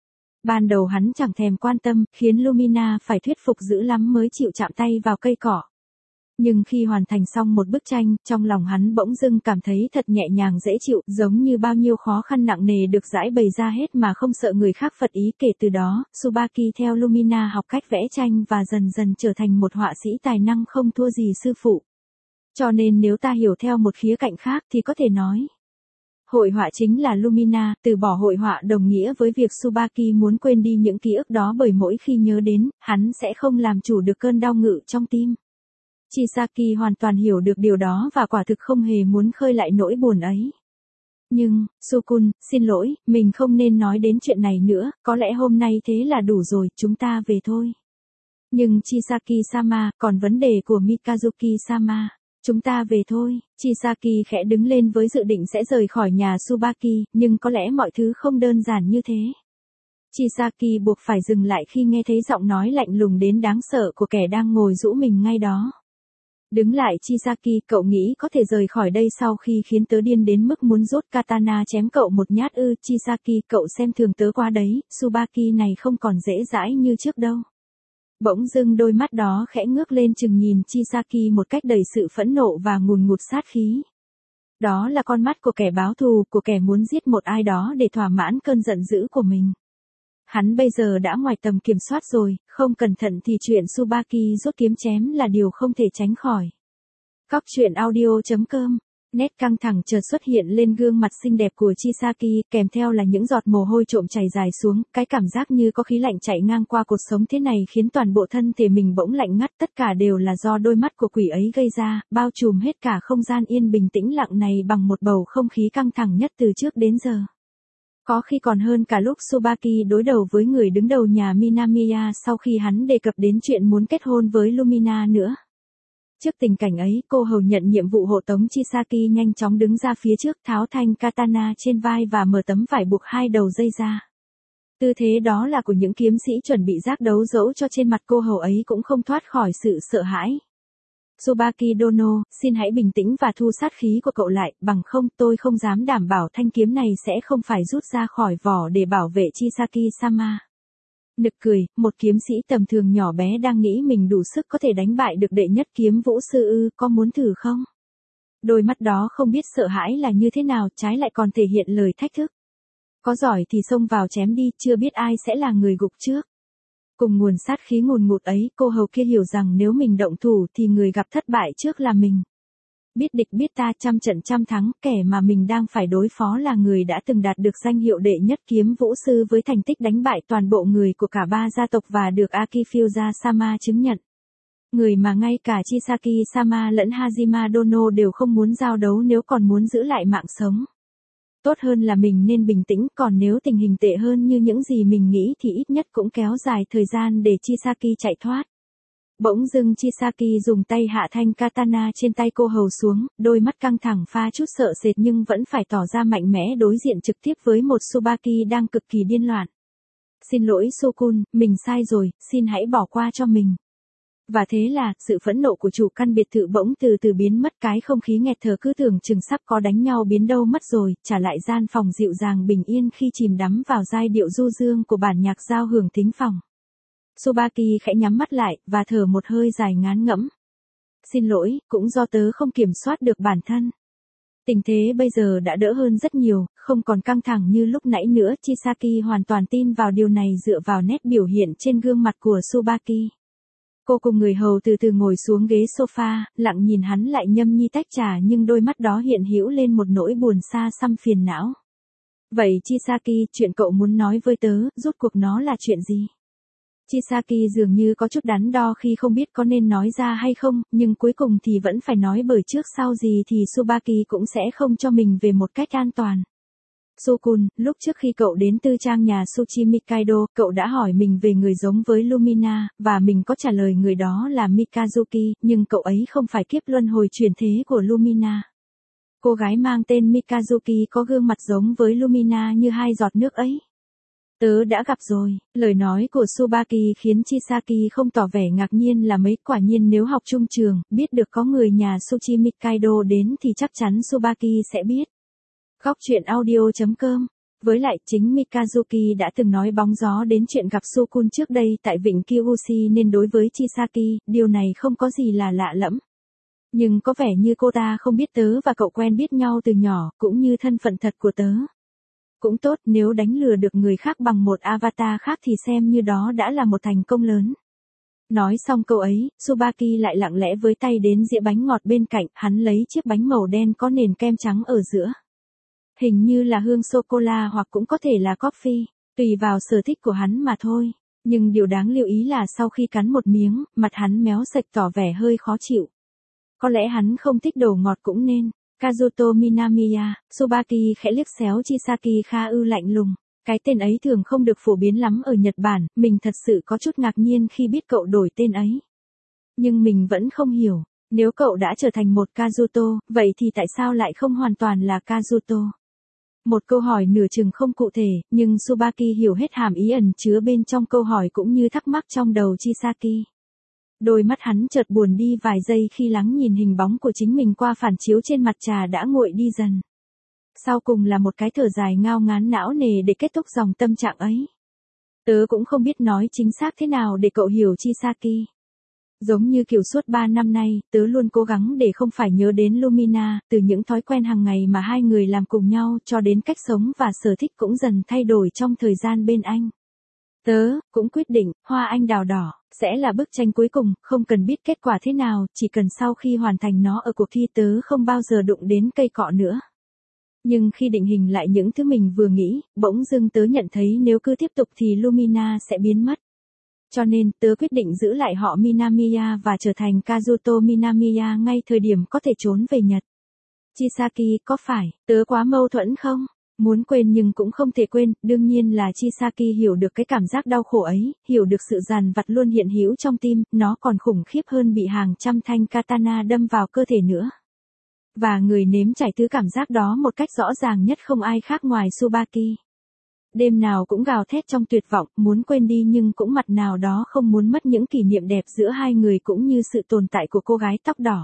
Ban đầu hắn chẳng thèm quan tâm, khiến Lumina phải thuyết phục dữ lắm mới chịu chạm tay vào cây cỏ. Nhưng khi hoàn thành xong một bức tranh, trong lòng hắn bỗng dưng cảm thấy thật nhẹ nhàng dễ chịu, giống như bao nhiêu khó khăn nặng nề được giải bày ra hết mà không sợ người khác phật ý. Kể từ đó, Tsubaki theo Lumina học cách vẽ tranh và dần dần trở thành một họa sĩ tài năng không thua gì sư phụ. Cho nên nếu ta hiểu theo một khía cạnh khác thì có thể nói, hội họa chính là Lumina. Từ bỏ hội họa đồng nghĩa với việc Tsubaki muốn quên đi những ký ức đó, bởi mỗi khi nhớ đến, hắn sẽ không làm chủ được cơn đau ngự trong tim. Chisaki hoàn toàn hiểu được điều đó và quả thực không hề muốn khơi lại nỗi buồn ấy. Nhưng, Sukun, xin lỗi, mình không nên nói đến chuyện này nữa, có lẽ hôm nay thế là đủ rồi, chúng ta về thôi. Nhưng Chisaki-sama, còn vấn đề của Mikazuki-sama. Chúng ta về thôi. Chisaki khẽ đứng lên với dự định sẽ rời khỏi nhà Tsubaki, nhưng có lẽ mọi thứ không đơn giản như thế. Chisaki buộc phải dừng lại khi nghe thấy giọng nói lạnh lùng đến đáng sợ của kẻ đang ngồi rũ mình ngay đó. Đứng lại Chisaki, cậu nghĩ có thể rời khỏi đây sau khi khiến tớ điên đến mức muốn rút katana chém cậu một nhát ư? Chisaki, cậu xem thường tớ quá đấy, Tsubaki này không còn dễ dãi như trước đâu. Bỗng dưng đôi mắt đó khẽ ngước lên chừng nhìn Chisaki một cách đầy sự phẫn nộ và ngùn ngụt sát khí. Đó là con mắt của kẻ báo thù, của kẻ muốn giết một ai đó để thỏa mãn cơn giận dữ của mình. Hắn bây giờ đã ngoài tầm kiểm soát rồi, không cẩn thận thì chuyện Tsubaki rút kiếm chém là điều không thể tránh khỏi. Góc truyện audio.com. Nét căng thẳng chợt xuất hiện lên gương mặt xinh đẹp của Chisaki, kèm theo là những giọt mồ hôi trộm chảy dài xuống, cái cảm giác như có khí lạnh chạy ngang qua cuộc sống thế này khiến toàn bộ thân thể mình bỗng lạnh ngắt, tất cả đều là do đôi mắt của quỷ ấy gây ra, bao trùm hết cả không gian yên bình tĩnh lặng này bằng một bầu không khí căng thẳng nhất từ trước đến giờ. Có khi còn hơn cả lúc Tsubaki đối đầu với người đứng đầu nhà Minamiya sau khi hắn đề cập đến chuyện muốn kết hôn với Lumina nữa. Trước tình cảnh ấy, cô hầu nhận nhiệm vụ hộ tống Chisaki nhanh chóng đứng ra phía trước, tháo thanh katana trên vai và mở tấm vải buộc hai đầu dây ra. Tư thế đó là của những kiếm sĩ chuẩn bị giác đấu, dẫu cho trên mặt cô hầu ấy cũng không thoát khỏi sự sợ hãi. Tsubaki Dono, xin hãy bình tĩnh và thu sát khí của cậu lại, bằng không tôi không dám đảm bảo thanh kiếm này sẽ không phải rút ra khỏi vỏ để bảo vệ Chisaki-sama. Nực cười, một kiếm sĩ tầm thường nhỏ bé đang nghĩ mình đủ sức có thể đánh bại được đệ nhất kiếm vũ sư ư, có muốn thử không? Đôi mắt đó không biết sợ hãi là như thế nào, trái lại còn thể hiện lời thách thức. Có giỏi thì xông vào chém đi, chưa biết ai sẽ là người gục trước. Cùng nguồn sát khí ngùn ngụt ấy, cô hầu kia hiểu rằng nếu mình động thủ thì người gặp thất bại trước là mình. Biết địch biết ta, trăm trận trăm thắng, kẻ mà mình đang phải đối phó là người đã từng đạt được danh hiệu đệ nhất kiếm vũ sư với thành tích đánh bại toàn bộ người của cả ba gia tộc và được Akifyuza-sama chứng nhận. Người mà ngay cả Chisaki-sama lẫn Hajima Dono đều không muốn giao đấu nếu còn muốn giữ lại mạng sống. Tốt hơn là mình nên bình tĩnh, còn nếu tình hình tệ hơn như những gì mình nghĩ thì ít nhất cũng kéo dài thời gian để Chisaki chạy thoát. Bỗng dưng Chisaki dùng tay hạ thanh katana trên tay cô hầu xuống, đôi mắt căng thẳng pha chút sợ sệt nhưng vẫn phải tỏ ra mạnh mẽ đối diện trực tiếp với một Tsubaki đang cực kỳ điên loạn. Xin lỗi Sokun, mình sai rồi, xin hãy bỏ qua cho mình. Và thế là, sự phẫn nộ của chủ căn biệt thự bỗng từ từ biến mất, cái không khí nghẹt thở cứ tưởng chừng sắp có đánh nhau biến đâu mất rồi, trả lại gian phòng dịu dàng bình yên khi chìm đắm vào giai điệu du dương của bản nhạc giao hưởng thính phòng. Tsubaki khẽ nhắm mắt lại, và thở một hơi dài ngán ngẫm. Xin lỗi, cũng do tớ không kiểm soát được bản thân. Tình thế bây giờ đã đỡ hơn rất nhiều, không còn căng thẳng như lúc nãy nữa. Chisaki hoàn toàn tin vào điều này dựa vào nét biểu hiện trên gương mặt của Tsubaki. Cô cùng người hầu từ từ ngồi xuống ghế sofa, lặng nhìn hắn lại nhâm nhi tách trà, nhưng đôi mắt đó hiện hữu lên một nỗi buồn xa xăm phiền não. Vậy Chisaki, chuyện cậu muốn nói với tớ, rốt cuộc nó là chuyện gì? Chisaki dường như có chút đắn đo khi không biết có nên nói ra hay không, nhưng cuối cùng thì vẫn phải nói, bởi trước sau gì thì Tsubaki cũng sẽ không cho mình về một cách an toàn. Sokun, lúc trước khi cậu đến tư trang nhà Tsuchi Mikaido, cậu đã hỏi mình về người giống với Lumina, và mình có trả lời người đó là Mikazuki, nhưng cậu ấy không phải kiếp luân hồi chuyển thế của Lumina. Cô gái mang tên Mikazuki có gương mặt giống với Lumina như hai giọt nước ấy. Tớ đã gặp rồi. Lời nói của Tsubaki khiến Chisaki không tỏ vẻ ngạc nhiên là mấy, quả nhiên nếu học chung trường, biết được có người nhà Tsuchi Mikaido đến thì chắc chắn Tsubaki sẽ biết. Góc truyện audio.com. Với lại chính Mikazuki đã từng nói bóng gió đến chuyện gặp Sokun trước đây tại vịnh Kyushu, nên đối với Chisaki, điều này không có gì là lạ lẫm. Nhưng có vẻ như cô ta không biết tớ và cậu quen biết nhau từ nhỏ, cũng như thân phận thật của tớ. Cũng tốt, nếu đánh lừa được người khác bằng một avatar khác thì xem như đó đã là một thành công lớn. Nói xong câu ấy, Tsubaki lại lặng lẽ với tay đến dĩa bánh ngọt bên cạnh, hắn lấy chiếc bánh màu đen có nền kem trắng ở giữa. Hình như là hương sô-cô-la hoặc cũng có thể là coffee, tùy vào sở thích của hắn mà thôi. Nhưng điều đáng lưu ý là sau khi cắn một miếng, mặt hắn méo sạch tỏ vẻ hơi khó chịu. Có lẽ hắn không thích đồ ngọt cũng nên. Kazuto Minamiya, Tsubaki khẽ liếc xéo Chisaki Kha ư lạnh lùng. Cái tên ấy thường không được phổ biến lắm ở Nhật Bản, mình thật sự có chút ngạc nhiên khi biết cậu đổi tên ấy. Nhưng mình vẫn không hiểu, nếu cậu đã trở thành một Kazuto, vậy thì tại sao lại không hoàn toàn là Kazuto? Một câu hỏi nửa chừng không cụ thể, nhưng Tsubaki hiểu hết hàm ý ẩn chứa bên trong câu hỏi cũng như thắc mắc trong đầu Chisaki. Đôi mắt hắn chợt buồn đi vài giây khi lắng nhìn hình bóng của chính mình qua phản chiếu trên mặt trà đã nguội đi dần. Sau cùng là một cái thở dài ngao ngán não nề để kết thúc dòng tâm trạng ấy. Tớ cũng không biết nói chính xác thế nào để cậu hiểu Chisaki. Giống như kiểu suốt 3 năm nay, tớ luôn cố gắng để không phải nhớ đến Lumina, từ những thói quen hàng ngày mà hai người làm cùng nhau cho đến cách sống và sở thích cũng dần thay đổi trong thời gian bên anh. Tớ cũng quyết định, Hoa Anh Đào Đỏ sẽ là bức tranh cuối cùng, không cần biết kết quả thế nào, chỉ cần sau khi hoàn thành nó ở cuộc thi tớ không bao giờ đụng đến cây cọ nữa. Nhưng khi định hình lại những thứ mình vừa nghĩ, bỗng dưng tớ nhận thấy nếu cứ tiếp tục thì Lumina sẽ biến mất. Cho nên, tớ quyết định giữ lại họ Minamiya và trở thành Kazuto Minamiya ngay thời điểm có thể trốn về Nhật. Chisaki, có phải, tớ quá mâu thuẫn không? Muốn quên nhưng cũng không thể quên, đương nhiên là Chisaki hiểu được cái cảm giác đau khổ ấy, hiểu được sự dằn vặt luôn hiện hữu trong tim, nó còn khủng khiếp hơn bị hàng trăm thanh katana đâm vào cơ thể nữa. Và người nếm trải thứ cảm giác đó một cách rõ ràng nhất không ai khác ngoài Tsubaki. Đêm nào cũng gào thét trong tuyệt vọng, muốn quên đi nhưng cũng mặt nào đó không muốn mất những kỷ niệm đẹp giữa hai người cũng như sự tồn tại của cô gái tóc đỏ.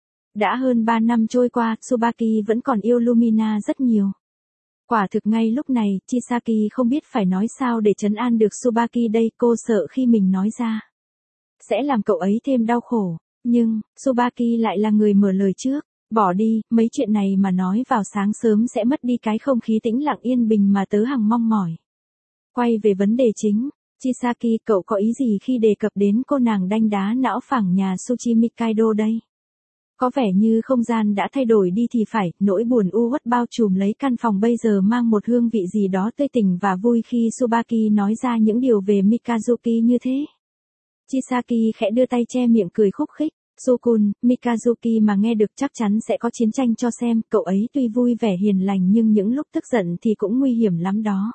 Đã hơn 3 năm trôi qua, Tsubaki vẫn còn yêu Lumina rất nhiều. Quả thực ngay lúc này, Chisaki không biết phải nói sao để trấn an được Tsubaki đây, cô sợ khi mình nói ra sẽ làm cậu ấy thêm đau khổ. Nhưng, Tsubaki lại là người mở lời trước. Bỏ đi, mấy chuyện này mà nói vào sáng sớm sẽ mất đi cái không khí tĩnh lặng yên bình mà tớ hằng mong mỏi. Quay về vấn đề chính, Chisaki, cậu có ý gì khi đề cập đến cô nàng đanh đá não phẳng nhà Tsuchi Mikaido đây? Có vẻ như không gian đã thay đổi đi thì phải, nỗi buồn u uất bao trùm lấy căn phòng bây giờ mang một hương vị gì đó tươi tỉnh và vui khi Tsubaki nói ra những điều về Mikazuki như thế. Chisaki khẽ đưa tay che miệng cười khúc khích. Sokun, Mikazuki mà nghe được chắc chắn sẽ có chiến tranh cho xem, cậu ấy tuy vui vẻ hiền lành nhưng những lúc tức giận thì cũng nguy hiểm lắm đó.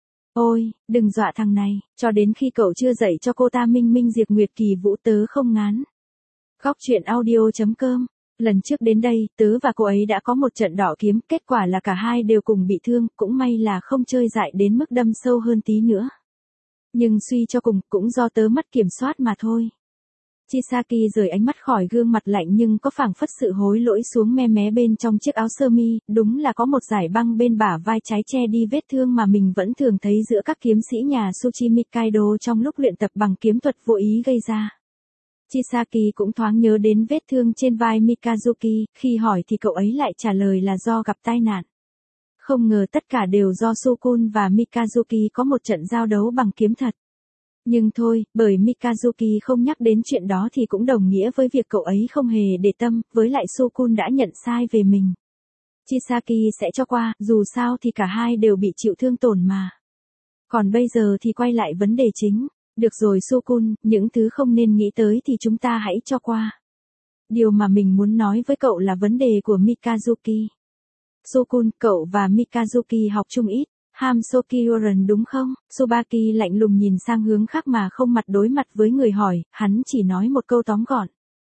Ôi, đừng dọa thằng này, cho đến khi cậu chưa dạy cho cô ta minh minh diệt nguyệt kỳ vũ tớ không ngán. Góc truyện audio.com. Lần trước đến đây, tớ và cô ấy đã có một trận đỏ kiếm, kết quả là cả hai đều cùng bị thương, cũng may là không chơi dại đến mức đâm sâu hơn tí nữa. Nhưng suy cho cùng, cũng do tớ mất kiểm soát mà thôi. Chisaki rời ánh mắt khỏi gương mặt lạnh nhưng có phảng phất sự hối lỗi xuống me mé bên trong chiếc áo sơ mi, đúng là có một dải băng bên bả vai trái che đi vết thương mà mình vẫn thường thấy giữa các kiếm sĩ nhà Suchi Mikaido trong lúc luyện tập bằng kiếm thuật vô ý gây ra. Chisaki cũng thoáng nhớ đến vết thương trên vai Mikazuki, khi hỏi thì cậu ấy lại trả lời là do gặp tai nạn. Không ngờ tất cả đều do Sukun và Mikazuki có một trận giao đấu bằng kiếm thật. Nhưng thôi, bởi Mikazuki không nhắc đến chuyện đó thì cũng đồng nghĩa với việc cậu ấy không hề để tâm, với lại Sukun đã nhận sai về mình. Chisaki sẽ cho qua, dù sao thì cả hai đều bị chịu thương tổn mà. Còn bây giờ thì quay lại vấn đề chính. Được rồi Sukun, những thứ không nên nghĩ tới thì chúng ta hãy cho qua. Điều mà mình muốn nói với cậu là vấn đề của Mikazuki. Sukun, cậu và Mikazuki học chung ít. Ham Sokyoran đúng không? Tsubaki lạnh lùng nhìn sang hướng khác mà không mặt đối mặt với người hỏi, hắn chỉ nói một câu tóm gọn.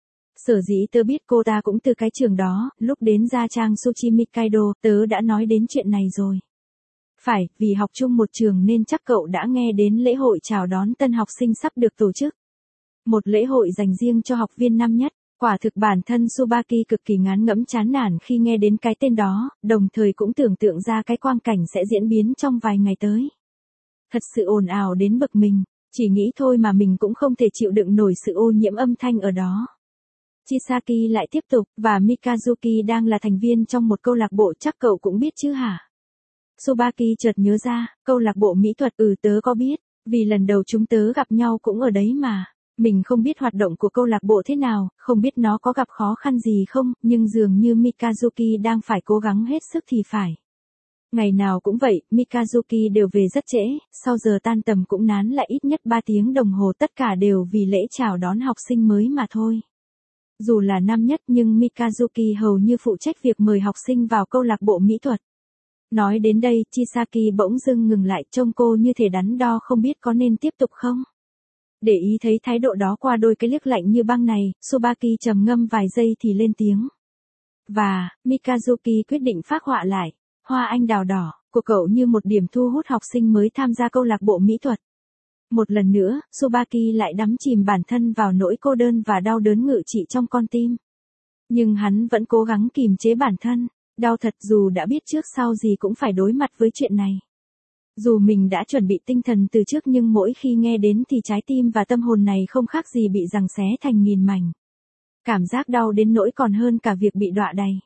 Sở dĩ tớ biết cô ta cũng từ cái trường đó, lúc đến gia trang Suchi Mikaido, tớ đã nói đến chuyện này rồi. Phải, vì học chung một trường nên chắc cậu đã nghe đến lễ hội chào đón tân học sinh sắp được tổ chức. Một lễ hội dành riêng cho học viên năm nhất. Quả thực bản thân Tsubaki cực kỳ ngán ngẩm chán nản khi nghe đến cái tên đó, đồng thời cũng tưởng tượng ra cái quang cảnh sẽ diễn biến trong vài ngày tới. Thật sự ồn ào đến bực mình, chỉ nghĩ thôi mà mình cũng không thể chịu đựng nổi sự ô nhiễm âm thanh ở đó. Chisaki lại tiếp tục, và Mikazuki đang là thành viên trong một câu lạc bộ chắc cậu cũng biết chứ hả? Tsubaki chợt nhớ ra, câu lạc bộ mỹ thuật tớ có biết, vì lần đầu chúng tớ gặp nhau cũng ở đấy mà. Mình không biết hoạt động của câu lạc bộ thế nào, không biết nó có gặp khó khăn gì không, nhưng dường như Mikazuki đang phải cố gắng hết sức thì phải. Ngày nào cũng vậy, Mikazuki đều về rất trễ, sau giờ tan tầm cũng nán lại ít nhất 3 tiếng đồng hồ, tất cả đều vì lễ chào đón học sinh mới mà thôi. Dù là năm nhất nhưng Mikazuki hầu như phụ trách việc mời học sinh vào câu lạc bộ mỹ thuật. Nói đến đây, Chisaki bỗng dưng ngừng lại, trông cô như thể đắn đo không biết có nên tiếp tục không. Để ý thấy thái độ đó qua đôi cái liếc lạnh như băng này, Tsubaki trầm ngâm vài giây thì lên tiếng. Và, Mikazuki quyết định phác họa lại, hoa anh đào đỏ, của cậu như một điểm thu hút học sinh mới tham gia câu lạc bộ mỹ thuật. Một lần nữa, Tsubaki lại đắm chìm bản thân vào nỗi cô đơn và đau đớn ngự trị trong con tim. Nhưng hắn vẫn cố gắng kìm chế bản thân, đau thật dù đã biết trước sau gì cũng phải đối mặt với chuyện này. Dù mình đã chuẩn bị tinh thần từ trước nhưng mỗi khi nghe đến thì trái tim và tâm hồn này không khác gì bị giằng xé thành nghìn mảnh. Cảm giác đau đến nỗi còn hơn cả việc bị đọa đày.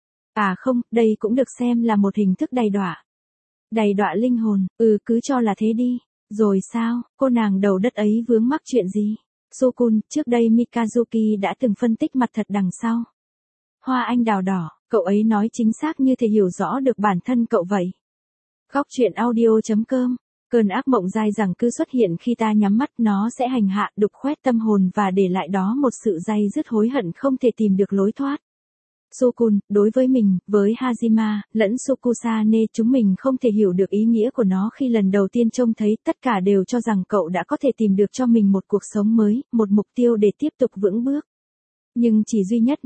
À không, đây cũng được xem là một hình thức đày đọa. Đày đọa linh hồn, cứ cho là thế đi. Rồi sao, cô nàng đầu đất ấy vướng mắc chuyện gì? Sukun, trước đây Mikazuki đã từng phân tích mặt thật đằng sau. Hoa anh đào đỏ, cậu ấy nói chính xác như thể hiểu rõ được bản thân cậu vậy. Góc truyện audio.com. Cơn ác mộng dai dẳng cứ xuất hiện khi ta nhắm mắt, nó sẽ hành hạ, đục khoét tâm hồn và để lại đó một sự day dứt hối hận không thể tìm được lối thoát. Sukun, đối với mình, với Hajima, lẫn Sukusane chúng mình không thể hiểu được ý nghĩa của nó khi lần đầu tiên trông thấy, tất cả đều cho rằng cậu đã có thể tìm được cho mình một cuộc sống mới, một mục tiêu để tiếp tục vững bước. Nhưng chỉ duy nhất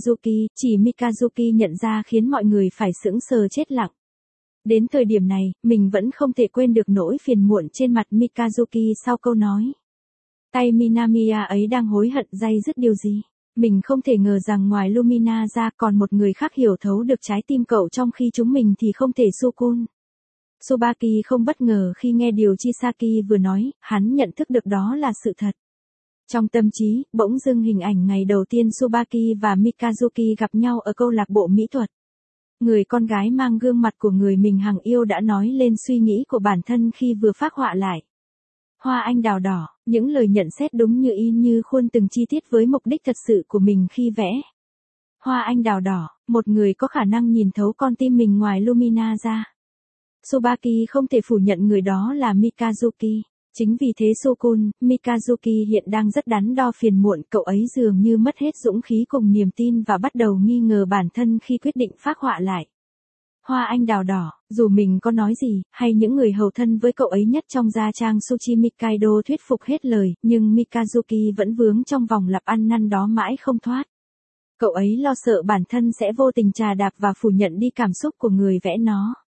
Mikazuki nhận ra khiến mọi người phải sững sờ chết lặng. Đến thời điểm này, mình vẫn không thể quên được nỗi phiền muộn trên mặt Mikazuki sau câu nói. Tay Minamiya ấy đang hối hận day dứt điều gì? Mình không thể ngờ rằng ngoài Lumina ra còn một người khác hiểu thấu được trái tim cậu trong khi chúng mình thì không thể. Sukun. Tsubaki không bất ngờ khi nghe điều Chisaki vừa nói, hắn nhận thức được đó là sự thật. Trong tâm trí, bỗng dưng hình ảnh ngày đầu tiên Tsubaki và Mikazuki gặp nhau ở câu lạc bộ mỹ thuật. Người con gái mang gương mặt của người mình hằng yêu đã nói lên suy nghĩ của bản thân khi vừa phác họa lại. Hoa anh đào đỏ, những lời nhận xét đúng như in như khuôn từng chi tiết với mục đích thật sự của mình khi vẽ. Hoa anh đào đỏ, một người có khả năng nhìn thấu con tim mình ngoài Lumina ra. Tsubaki không thể phủ nhận người đó là Mikazuki. Chính vì thế Sukun, Mikazuki hiện đang rất đắn đo phiền muộn, cậu ấy dường như mất hết dũng khí cùng niềm tin và bắt đầu nghi ngờ bản thân khi quyết định phác họa lại. Hoa anh đào đỏ, dù mình có nói gì, hay những người hầu thân với cậu ấy nhất trong gia trang Suchi Mikaido thuyết phục hết lời, nhưng Mikazuki vẫn vướng trong vòng lặp ăn năn đó mãi không thoát. Cậu ấy lo sợ bản thân sẽ vô tình trà đạp và phủ nhận đi cảm xúc của người vẽ nó.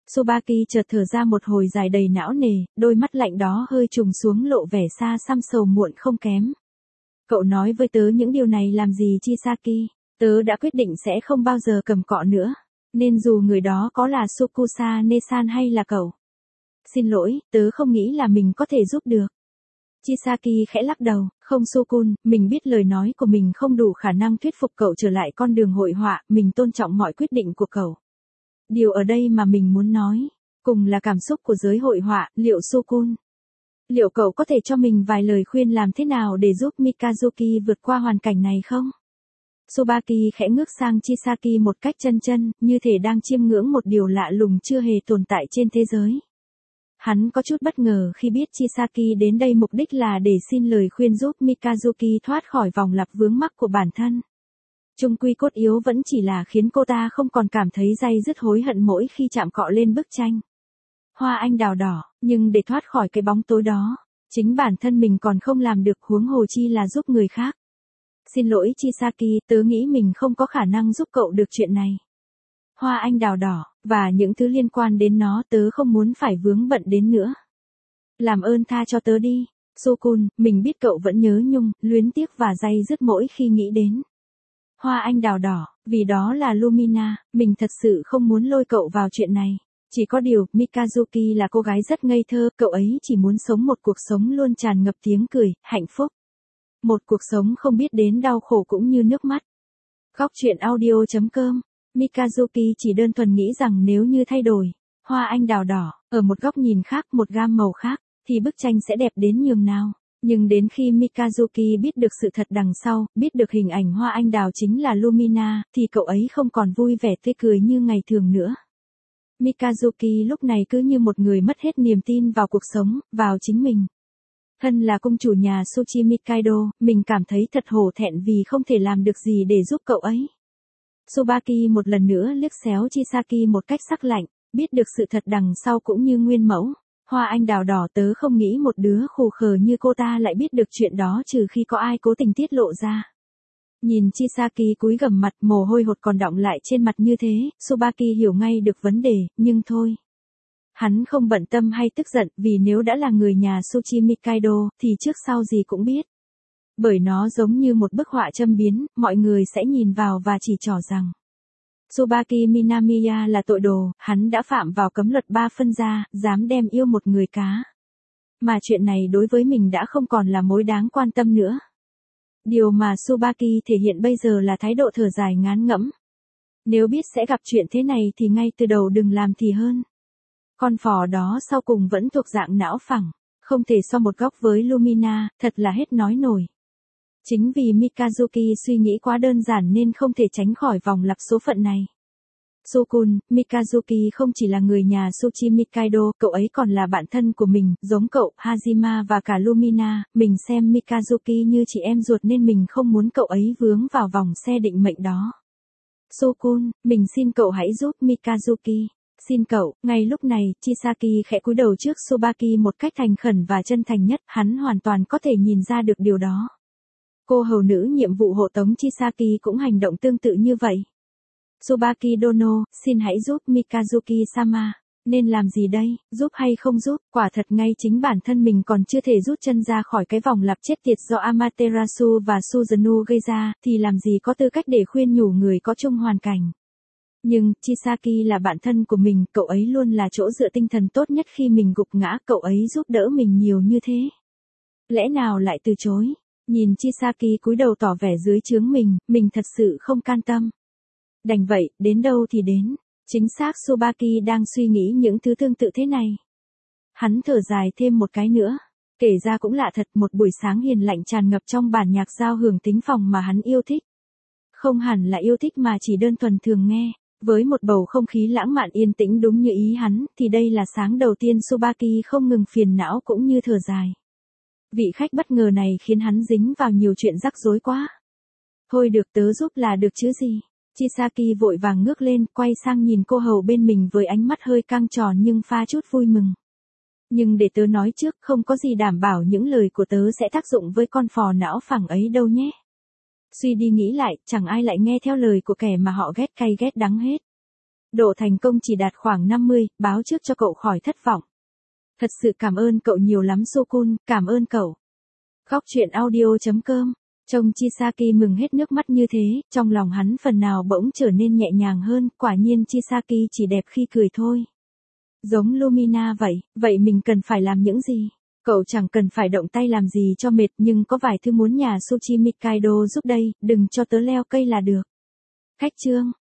Tsubaki chợt thở ra một hồi dài đầy não nề, đôi mắt lạnh đó hơi trùng xuống lộ vẻ xa xăm sầu muộn không kém. Cậu nói với tớ những điều này làm gì Chisaki? Tớ đã quyết định sẽ không bao giờ cầm cọ nữa. Nên dù người đó có là Sukusa Nesan hay là cậu. Xin lỗi, tớ không nghĩ là mình có thể giúp được. Chisaki khẽ lắc đầu, không Sukun, mình biết lời nói của mình không đủ khả năng thuyết phục cậu trở lại con đường hội họa, mình tôn trọng mọi quyết định của cậu. Điều ở đây mà mình muốn nói, cùng là cảm xúc của giới hội họa, liệu Sukun? Liệu cậu có thể cho mình vài lời khuyên làm thế nào để giúp Mikazuki vượt qua hoàn cảnh này không? Tsubaki khẽ ngước sang Chisaki một cách chân chân, như thể đang chiêm ngưỡng một điều lạ lùng chưa hề tồn tại trên thế giới. Hắn có chút bất ngờ khi biết Chisaki đến đây mục đích là để xin lời khuyên giúp Mikazuki thoát khỏi vòng lặp vướng mắc của bản thân. Chung quy cốt yếu vẫn chỉ là khiến cô ta không còn cảm thấy day dứt hối hận mỗi khi chạm cọ lên bức tranh. Hoa anh đào đỏ, nhưng để thoát khỏi cái bóng tối đó, chính bản thân mình còn không làm được huống hồ chi là giúp người khác. Xin lỗi Chisaki, tớ nghĩ mình không có khả năng giúp cậu được chuyện này. Hoa anh đào đỏ, và những thứ liên quan đến nó tớ không muốn phải vướng bận đến nữa. Làm ơn tha cho tớ đi, Sukun, mình biết cậu vẫn nhớ nhung, luyến tiếc và day dứt mỗi khi nghĩ đến. Hoa anh đào đỏ, vì đó là Lumina, mình thật sự không muốn lôi cậu vào chuyện này. Chỉ có điều, Mikazuki là cô gái rất ngây thơ, cậu ấy chỉ muốn sống một cuộc sống luôn tràn ngập tiếng cười, hạnh phúc. Một cuộc sống không biết đến đau khổ cũng như nước mắt. Góc truyện audio.com. Mikazuki chỉ đơn thuần nghĩ rằng nếu như thay đổi hoa anh đào đỏ ở một góc nhìn khác, một gam màu khác, thì bức tranh sẽ đẹp đến nhường nào. Nhưng đến khi Mikazuki biết được sự thật đằng sau, biết được hình ảnh hoa anh đào chính là Lumina, thì cậu ấy không còn vui vẻ tươi cười như ngày thường nữa. Mikazuki lúc này cứ như một người mất hết niềm tin vào cuộc sống, vào chính mình. Thân là công chủ nhà Suchi Mikaido, mình cảm thấy thật hổ thẹn vì không thể làm được gì để giúp cậu ấy. Tsubaki một lần nữa liếc xéo Chisaki một cách sắc lạnh, biết được sự thật đằng sau cũng như nguyên mẫu. Hoa anh đào đỏ, tớ không nghĩ một đứa khù khờ như cô ta lại biết được chuyện đó trừ khi có ai cố tình tiết lộ ra. Nhìn Chisaki cúi gằm mặt, mồ hôi hột còn đọng lại trên mặt như thế, Tsubaki hiểu ngay được vấn đề, nhưng thôi. Hắn không bận tâm hay tức giận, vì nếu đã là người nhà Suchi Mikaido, thì trước sau gì cũng biết. Bởi nó giống như một bức họa châm biếm, mọi người sẽ nhìn vào và chỉ trỏ rằng Tsubaki Minamiya là tội đồ, hắn đã phạm vào cấm luật 3 phân gia, dám đem yêu một người cá. Mà chuyện này đối với mình đã không còn là mối đáng quan tâm nữa. Điều mà Tsubaki thể hiện bây giờ là thái độ thở dài ngán ngẫm. Nếu biết sẽ gặp chuyện thế này thì ngay từ đầu đừng làm thì hơn. Con phò đó sau cùng vẫn thuộc dạng não phẳng, không thể so một góc với Lumina, thật là hết nói nổi. Chính vì Mikazuki suy nghĩ quá đơn giản nên không thể tránh khỏi vòng lặp số phận này. Sukun, Mikazuki không chỉ là người nhà Suchi Mikaido, cậu ấy còn là bạn thân của mình, giống cậu, Hajima và cả Lumina, mình xem Mikazuki như chị em ruột nên mình không muốn cậu ấy vướng vào vòng xe định mệnh đó. Sukun, mình xin cậu hãy giúp Mikazuki. Xin cậu, ngay lúc này, Chisaki khẽ cúi đầu trước Tsubaki một cách thành khẩn và chân thành nhất, hắn hoàn toàn có thể nhìn ra được điều đó. Cô hầu nữ nhiệm vụ hộ tống Chisaki cũng hành động tương tự như vậy. Tsubaki Dono, xin hãy giúp Mikazuki-sama. Nên làm gì đây, giúp hay không giúp, quả thật ngay chính bản thân mình còn chưa thể rút chân ra khỏi cái vòng lặp chết tiệt do Amaterasu và Suzano gây ra, thì làm gì có tư cách để khuyên nhủ người có chung hoàn cảnh. Nhưng, Chisaki là bạn thân của mình, cậu ấy luôn là chỗ dựa tinh thần tốt nhất khi mình gục ngã, cậu ấy giúp đỡ mình nhiều như thế. Lẽ nào lại từ chối? Nhìn Chisaki cúi đầu tỏ vẻ dưới trướng mình thật sự không can tâm. Đành vậy, đến đâu thì đến. Chính xác Tsubaki đang suy nghĩ những thứ tương tự thế này. Hắn thở dài thêm một cái nữa. Kể ra cũng lạ thật, một buổi sáng hiền lạnh tràn ngập trong bản nhạc giao hưởng thính phòng mà hắn yêu thích. Không hẳn là yêu thích mà chỉ đơn thuần thường nghe. Với một bầu không khí lãng mạn yên tĩnh đúng như ý hắn, thì đây là sáng đầu tiên Tsubaki không ngừng phiền não cũng như thở dài. Vị khách bất ngờ này khiến hắn dính vào nhiều chuyện rắc rối quá. Thôi được, tớ giúp là được chứ gì. Chisaki vội vàng ngước lên, quay sang nhìn cô hầu bên mình với ánh mắt hơi căng tròn nhưng pha chút vui mừng. Nhưng để tớ nói trước, không có gì đảm bảo những lời của tớ sẽ tác dụng với con phò não phẳng ấy đâu nhé. Suy đi nghĩ lại, chẳng ai lại nghe theo lời của kẻ mà họ ghét cay ghét đắng hết. Độ thành công chỉ đạt khoảng 50, báo trước cho cậu khỏi thất vọng. Thật sự cảm ơn cậu nhiều lắm Sokun, cảm ơn cậu. Khóc chuyện audio.com. Trông Chisaki mừng hết nước mắt như thế, trong lòng hắn phần nào bỗng trở nên nhẹ nhàng hơn, quả nhiên Chisaki chỉ đẹp khi cười thôi. Giống Lumina vậy mình cần phải làm những gì? Cậu chẳng cần phải động tay làm gì cho mệt, nhưng có vài thứ muốn nhà Sushi Mikaido giúp đây, đừng cho tớ leo cây là được. Khách trương.